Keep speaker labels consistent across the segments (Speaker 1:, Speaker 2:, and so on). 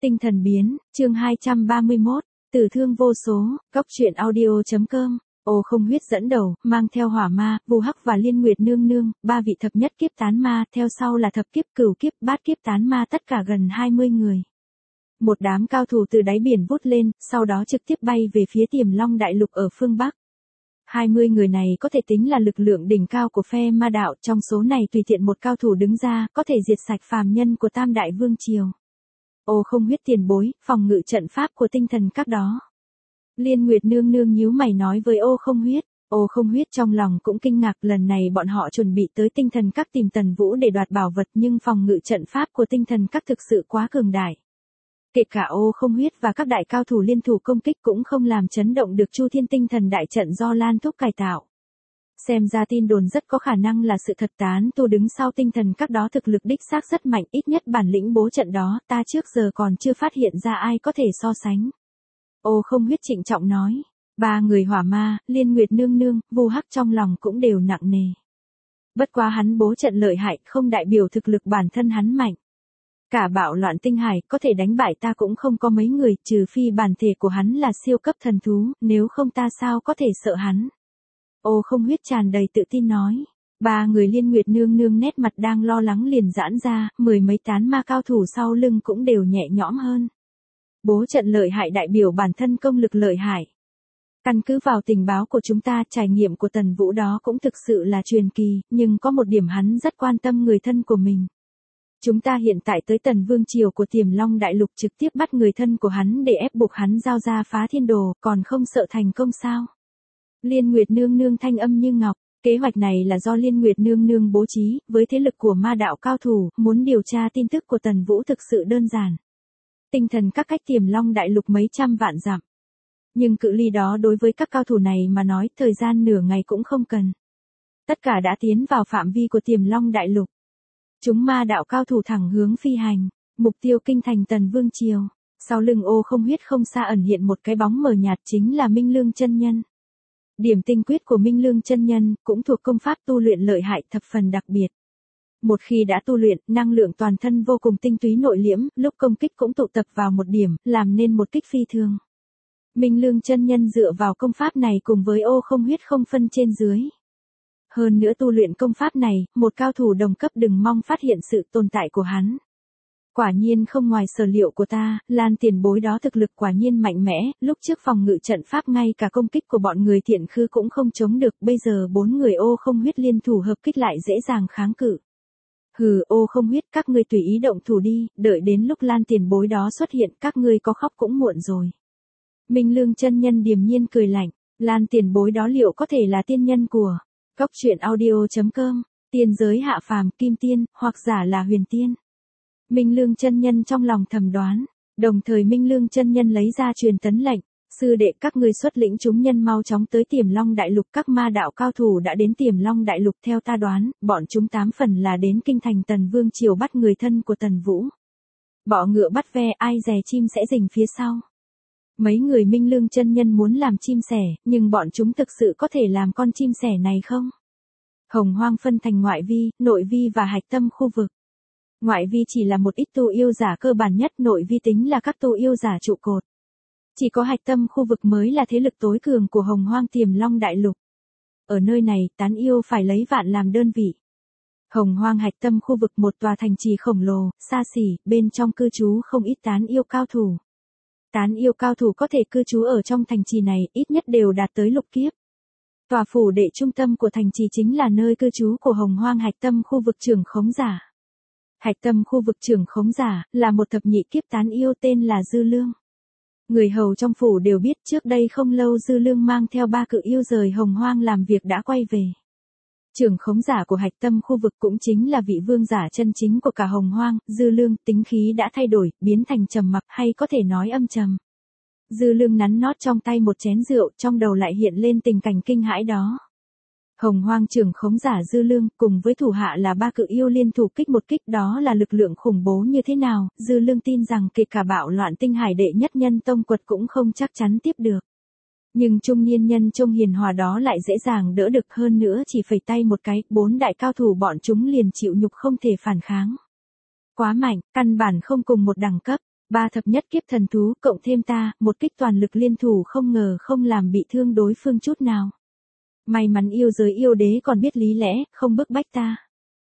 Speaker 1: Tinh thần biến, chương 231, tử thương vô số, góc truyện audio.com. Ô Không Huyết dẫn đầu, mang theo Hỏa Ma, Vu Hắc và Liên Nguyệt Nương Nương, ba vị thập nhất kiếp tán ma, theo sau là thập kiếp cửu kiếp, bát kiếp tán ma, tất cả gần 20 người. Một đám cao thủ từ đáy biển vút lên, sau đó trực tiếp bay về phía Tiềm Long Đại Lục ở phương Bắc. 20 người này có thể tính là lực lượng đỉnh cao của phe ma đạo, trong số này tùy tiện một cao thủ đứng ra, có thể diệt sạch phàm nhân của Tam Đại Vương Triều. Ô Không Huyết tiền bối, phòng ngự trận pháp của tinh thần các đó. Liên Nguyệt Nương Nương nhíu mày nói với Ô Không Huyết. Ô Không Huyết trong lòng cũng kinh ngạc, lần này bọn họ chuẩn bị tới tinh thần các tìm Tần Vũ để đoạt bảo vật, nhưng phòng ngự trận pháp của tinh thần các thực sự quá cường đại. Kể cả Ô Không Huyết và các đại cao thủ liên thủ công kích cũng không làm chấn động được Chu Thiên tinh thần đại trận do Lan Thúc cải tạo. Xem ra tin đồn rất có khả năng là sự thật, Tán Tu đứng sau tinh thần các đó thực lực đích xác rất mạnh, ít nhất bản lĩnh bố trận đó ta trước giờ còn chưa phát hiện ra ai có thể so sánh. Ô Không Huyết trịnh trọng nói. Ba người Hỏa Ma, Liên Nguyệt Nương Nương, Vu Hắc trong lòng cũng đều nặng nề. Bất quá hắn bố trận lợi hại không đại biểu thực lực bản thân hắn mạnh. Cả bạo loạn tinh hải có thể đánh bại ta cũng không có mấy người, trừ phi bản thể của hắn là siêu cấp thần thú, nếu không ta sao có thể sợ hắn. Ô Không Huyết tràn đầy tự tin nói. Ba người Liên Nguyệt Nương Nương nét mặt đang lo lắng liền giãn ra, mười mấy tán ma cao thủ sau lưng cũng đều nhẹ nhõm hơn. Bố trận lợi hại đại biểu bản thân công lực lợi hại. Căn cứ vào tình báo của chúng ta, trải nghiệm của Tần Vũ đó cũng thực sự là truyền kỳ, nhưng có một điểm hắn rất quan tâm người thân của mình. Chúng ta hiện tại tới Tần Vương Triều của Tiềm Long Đại Lục trực tiếp bắt người thân của hắn để ép buộc hắn giao ra Phá Thiên Đồ, còn không sợ thành công sao? Liên Nguyệt Nương Nương thanh âm như ngọc, kế hoạch này là do Liên Nguyệt Nương Nương bố trí, với thế lực của ma đạo cao thủ, muốn điều tra tin tức của Tần Vũ thực sự đơn giản. Tinh thần các cách Tiềm Long Đại Lục mấy trăm vạn dặm. Nhưng cự ly đó đối với các cao thủ này mà nói, thời gian nửa ngày cũng không cần. Tất cả đã tiến vào phạm vi của Tiềm Long Đại Lục. Chúng ma đạo cao thủ thẳng hướng phi hành, mục tiêu kinh thành Tần Vương Triều. Sau lưng Ô Không Huyết không xa ẩn hiện một cái bóng mờ nhạt, chính là Minh Lương chân nhân. Điểm tinh quyết của Minh Lương chân nhân cũng thuộc công pháp tu luyện lợi hại thập phần đặc biệt. Một khi đã tu luyện, năng lượng toàn thân vô cùng tinh túy nội liễm, lúc công kích cũng tụ tập vào một điểm, làm nên một kích phi thường. Minh Lương chân nhân dựa vào công pháp này cùng với Ô Không Huyết không phân trên dưới. Hơn nữa tu luyện công pháp này, một cao thủ đồng cấp đừng mong phát hiện sự tồn tại của hắn. Quả nhiên không ngoài sở liệu của ta, Lan tiền bối đó thực lực quả nhiên mạnh mẽ, lúc trước phòng ngự trận pháp ngay cả công kích của bọn người Thiện Khư cũng không chống được, bây giờ 4 người Ô Không Huyết liên thủ hợp kích lại dễ dàng kháng cự. Hừ, Ô Không Huyết, các ngươi tùy ý động thủ đi, đợi đến lúc Lan tiền bối đó xuất hiện các ngươi có khóc cũng muộn rồi. Minh Lương chân nhân điềm nhiên cười lạnh, Lan tiền bối đó liệu có thể là tiên nhân của góc truyện audio.com, tiên giới hạ phàm, kim tiên, hoặc giả là huyền tiên. Minh Lương chân nhân trong lòng thầm đoán, đồng thời Minh Lương chân nhân lấy ra truyền tấn lệnh, sư đệ các ngươi xuất lĩnh chúng nhân mau chóng tới Tiềm Long Đại Lục, các ma đạo cao thủ đã đến Tiềm Long Đại Lục, theo ta đoán, bọn chúng 8 phần là đến kinh thành Tần Vương Triều bắt người thân của Tần Vũ. Bọ ngựa bắt ve, ai dè chim sẽ rình phía sau. Mấy người Minh Lương chân nhân muốn làm chim sẻ, nhưng bọn chúng thực sự có thể làm con chim sẻ này không? Hồng Hoang phân thành ngoại vi, nội vi và hạch tâm khu vực. Ngoại vi chỉ là một ít tu yêu giả cơ bản nhất, nội vi tính là các tu yêu giả trụ cột. Chỉ có hạch tâm khu vực mới là thế lực tối cường của Hồng Hoang Tiềm Long Đại Lục. Ở nơi này, tán yêu phải lấy vạn làm đơn vị. Hồng Hoang hạch tâm khu vực một tòa thành trì khổng lồ, xa xỉ, bên trong cư trú không ít tán yêu cao thủ. Tán yêu cao thủ có thể cư trú ở trong thành trì này, ít nhất đều đạt tới lục kiếp. Tòa phủ đệ trung tâm của thành trì chính là nơi cư trú của Hồng Hoang hạch tâm khu vực trưởng khống giả. Hạch tâm khu vực trưởng khống giả là một thập nhị kiếp tán yêu tên là Dư Lương. Người hầu trong phủ đều biết trước đây không lâu Dư Lương mang theo 3 cự yêu rời Hồng Hoang làm việc đã quay về. Trưởng khống giả của hạch tâm khu vực cũng chính là vị vương giả chân chính của cả Hồng Hoang, Dư Lương, tính khí đã thay đổi, biến thành trầm mặc hay có thể nói âm trầm. Dư Lương nắn nót trong tay một chén rượu, trong đầu lại hiện lên tình cảnh kinh hãi đó. Hồng Hoang trưởng khống giả Dư Lương, cùng với thủ hạ là 3 cự yêu liên thủ kích một kích, đó là lực lượng khủng bố như thế nào, Dư Lương tin rằng kể cả bạo loạn tinh hải đệ nhất nhân tông quật cũng không chắc chắn tiếp được. Nhưng trung niên nhân trông hiền hòa đó lại dễ dàng đỡ được, hơn nữa chỉ phẩy tay một cái, 4 đại cao thủ bọn chúng liền chịu nhục không thể phản kháng. Quá mạnh, căn bản không cùng một đẳng cấp. 3 thập nhất kiếp thần thú cộng thêm ta, một kích toàn lực liên thủ không ngờ không làm bị thương đối phương chút nào. May mắn yêu giới yêu đế còn biết lý lẽ, không bức bách ta.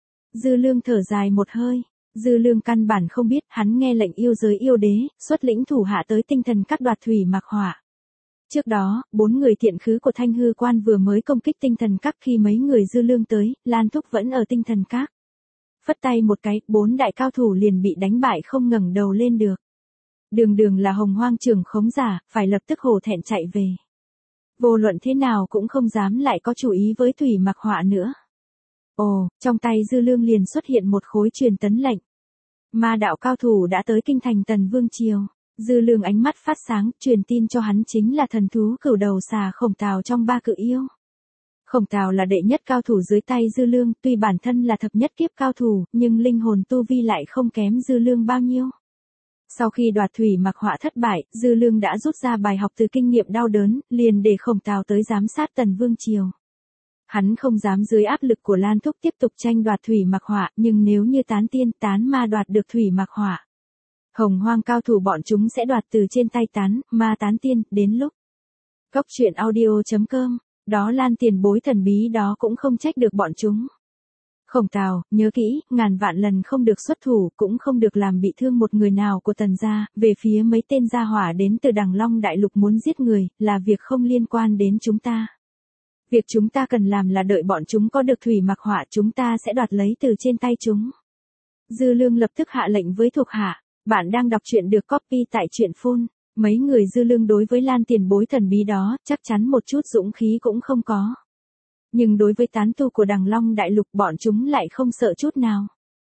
Speaker 1: Dư Lương thở dài một hơi. Dư Lương căn bản không biết, hắn nghe lệnh yêu giới yêu đế, xuất lĩnh thủ hạ tới tinh thần các đoạt thủy mặc hỏa. Trước đó, 4 người thiện khứ của Thanh Hư Quan vừa mới công kích tinh thần các khi mấy người Dư Lương tới, Lan Thúc vẫn ở tinh thần các. Phất tay một cái, 4 đại cao thủ liền bị đánh bại không ngẩng đầu lên được. Đường đường là Hồng Hoang trưởng khống giả, phải lập tức hổ thẹn chạy về. Vô luận thế nào cũng không dám lại có chủ ý với thủy mặc họa nữa. Ồ, trong tay Dư Lương liền xuất hiện một khối truyền tấn lệnh. Ma đạo cao thủ đã tới kinh thành Tần Vương Triều. Dư Lương ánh mắt phát sáng, truyền tin cho hắn chính là thần thú cửu đầu xà Khổng Tào trong 3 cự yêu. Khổng Tào là đệ nhất cao thủ dưới tay Dư Lương, tuy bản thân là thập nhất kiếp cao thủ, nhưng linh hồn tu vi lại không kém Dư Lương bao nhiêu. Sau khi đoạt thủy mặc họa thất bại, Dư Lương đã rút ra bài học từ kinh nghiệm đau đớn, liền để Khổng Tào tới giám sát Tần Vương Triều. Hắn không dám dưới áp lực của Lan Thúc tiếp tục tranh đoạt thủy mặc họa, nhưng nếu như tán tiên tán ma đoạt được thủy mặc họa, Hồng Hoang cao thủ bọn chúng sẽ đoạt từ trên tay tán ma tán tiên, đến lúc. Cốc truyện audio.com, đó Lan tiền bối thần bí đó cũng không trách được bọn chúng. Khổng Tào, nhớ kỹ, ngàn vạn lần không được xuất thủ, cũng không được làm bị thương một người nào của Tần gia, về phía mấy tên gia hỏa đến từ Đằng Long Đại Lục muốn giết người, là việc không liên quan đến chúng ta. Việc chúng ta cần làm là đợi bọn chúng có được thủy mặc họa chúng ta sẽ đoạt lấy từ trên tay chúng. Dư Lương lập tức hạ lệnh với thuộc hạ, bạn đang đọc truyện được copy tại truyện phun. Mấy người Dư Lương đối với Lan tiền bối thần bí đó, chắc chắn một chút dũng khí cũng không có. Nhưng đối với tán tu của Đằng Long Đại Lục bọn chúng lại không sợ chút nào.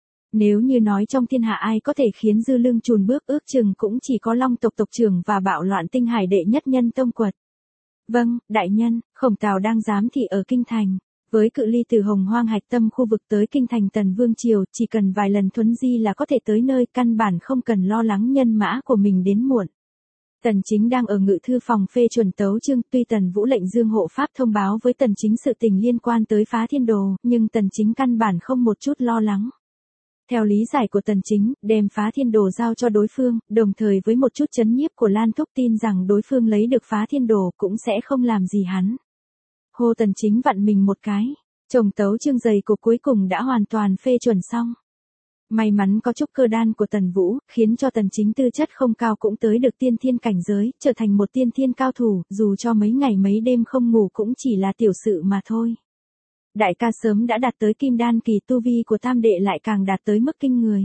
Speaker 1: Nếu như nói trong thiên hạ ai có thể khiến Dư Lương chùn bước ước chừng cũng chỉ có Long tộc tộc trưởng và bạo loạn tinh hải đệ nhất nhân Tông Quật. Vâng, đại nhân, Khổng Tào đang giám thị ở kinh thành. Với cự ly từ Hồng Hoang hạch tâm khu vực tới kinh thành Tần Vương Triều, chỉ cần vài lần thuấn di là có thể tới nơi, căn bản không cần lo lắng nhân mã của mình đến muộn. Tần Chính đang ở ngự thư phòng phê chuẩn tấu chương, tuy Tần Vũ lệnh Dương hộ pháp thông báo với Tần Chính sự tình liên quan tới Phá Thiên Đồ, nhưng Tần Chính căn bản không một chút lo lắng. Theo lý giải của Tần Chính, đem Phá Thiên Đồ giao cho đối phương, đồng thời với một chút chấn nhiếp của Lan Thúc tin rằng đối phương lấy được Phá Thiên Đồ cũng sẽ không làm gì hắn. Hô Tần Chính vặn mình một cái, chồng tấu chương dày của cuối cùng đã hoàn toàn phê chuẩn xong. May mắn có trúc cơ đan của Tần Vũ, khiến cho Tần Chính tư chất không cao cũng tới được tiên thiên cảnh giới, trở thành một tiên thiên cao thủ, dù cho mấy ngày mấy đêm không ngủ cũng chỉ là tiểu sự mà thôi. Đại ca sớm đã đạt tới kim đan kỳ, tu vi của tam đệ lại càng đạt tới mức kinh người.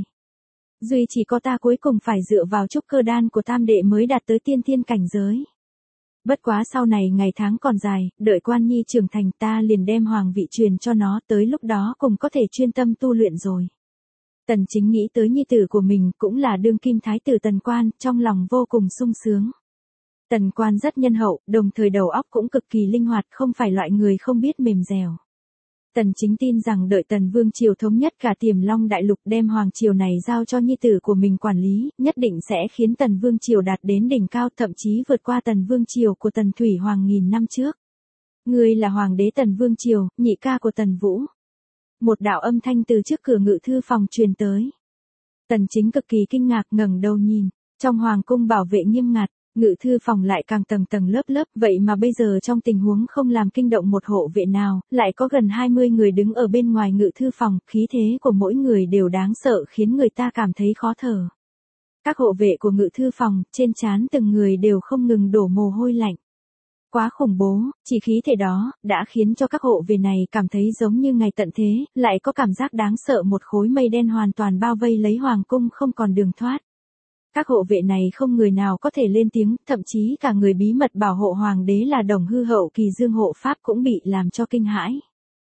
Speaker 1: Duy chỉ có ta cuối cùng phải dựa vào trúc cơ đan của tam đệ mới đạt tới tiên thiên cảnh giới. Bất quá sau này ngày tháng còn dài, đợi Quan Nhi trưởng thành ta liền đem hoàng vị truyền cho nó, tới lúc đó cùng có thể chuyên tâm tu luyện rồi. Tần Chính nghĩ tới nhi tử của mình cũng là đương kim thái tử Tần Quan, trong lòng vô cùng sung sướng. Tần Quan rất nhân hậu, đồng thời đầu óc cũng cực kỳ linh hoạt, không phải loại người không biết mềm dẻo. Tần Chính tin rằng đợi Tần Vương Triều thống nhất cả Tiềm Long Đại Lục, đem hoàng triều này giao cho nhi tử của mình quản lý, nhất định sẽ khiến Tần Vương Triều đạt đến đỉnh cao, thậm chí vượt qua Tần Vương Triều của Tần Thủy Hoàng nghìn năm trước. Ngươi là hoàng đế Tần Vương Triều, nhị ca của Tần Vũ. Một đạo âm thanh từ trước cửa ngự thư phòng truyền tới. Tần Chính cực kỳ kinh ngạc ngẩng đầu nhìn, trong hoàng cung bảo vệ nghiêm ngặt, ngự thư phòng lại càng tầng tầng lớp lớp, vậy mà bây giờ trong tình huống không làm kinh động một hộ vệ nào, lại có gần 20 người đứng ở bên ngoài ngự thư phòng, khí thế của mỗi người đều đáng sợ khiến người ta cảm thấy khó thở. Các hộ vệ của ngự thư phòng, trên trán từng người đều không ngừng đổ mồ hôi lạnh. Quá khủng bố, chỉ khí thể đó, đã khiến cho các hộ vệ này cảm thấy giống như ngày tận thế, lại có cảm giác đáng sợ, một khối mây đen hoàn toàn bao vây lấy hoàng cung không còn đường thoát. Các hộ vệ này không người nào có thể lên tiếng, thậm chí cả người bí mật bảo hộ hoàng đế là Đồng Hư hậu kỳ Dương hộ pháp cũng bị làm cho kinh hãi.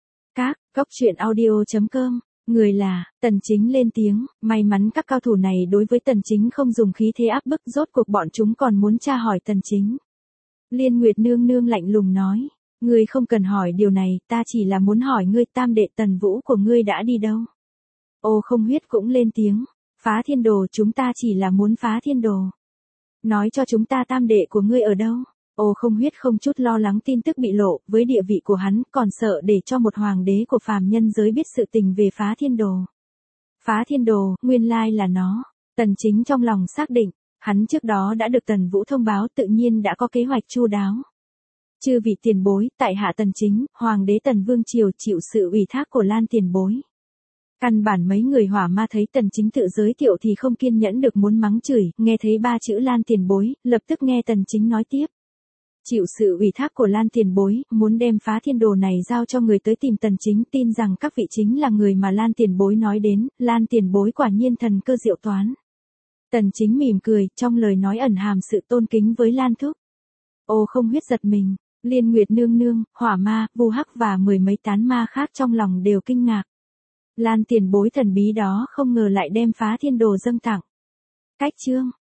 Speaker 1: Cốc truyện audio.com, người là, Tần Chính lên tiếng, may mắn các cao thủ này đối với Tần Chính không dùng khí thế áp bức, rốt cuộc bọn chúng còn muốn tra hỏi Tần Chính. Liên Nguyệt nương nương lạnh lùng nói, ngươi không cần hỏi điều này, ta chỉ là muốn hỏi ngươi tam đệ Tần Vũ của ngươi đã đi đâu. Ô Không Huyết cũng lên tiếng, Phá Thiên Đồ, chúng ta chỉ là muốn Phá Thiên Đồ. Nói cho chúng ta tam đệ của ngươi ở đâu. Ô Không Huyết không chút lo lắng tin tức bị lộ, với địa vị của hắn còn sợ để cho một hoàng đế của phàm nhân giới biết sự tình về Phá Thiên Đồ. Phá Thiên Đồ, nguyên lai là nó. Tần Chính trong lòng xác định, Hắn trước đó đã được Tần Vũ thông báo tự nhiên đã có kế hoạch chu đáo. Chư vị tiền bối, tại hạ Tần Chính, Hoàng đế Tần Vương Triều chịu sự ủy thác của Lan tiền bối. Căn bản mấy người hỏa ma thấy Tần Chính tự giới thiệu thì không kiên nhẫn được muốn mắng chửi, nghe thấy ba chữ Lan tiền bối, lập tức nghe Tần Chính nói tiếp. Chịu sự ủy thác của Lan tiền bối, muốn đem phá thiên đồ này giao cho người tới tìm Tần Chính, tin rằng các vị chính là người mà Lan tiền bối nói đến, Lan tiền bối quả nhiên thần cơ diệu toán. Tần Chính mỉm cười, trong lời nói ẩn hàm sự tôn kính với Lan thúc. Ô Không Huyết giật mình, Liên Nguyệt nương nương, Hỏa Ma, Vu Hắc và mười mấy tán ma khác trong lòng đều kinh ngạc. Lan tiền bối thần bí đó không ngờ lại đem phá thiên đồ dâng tặng. Cách chương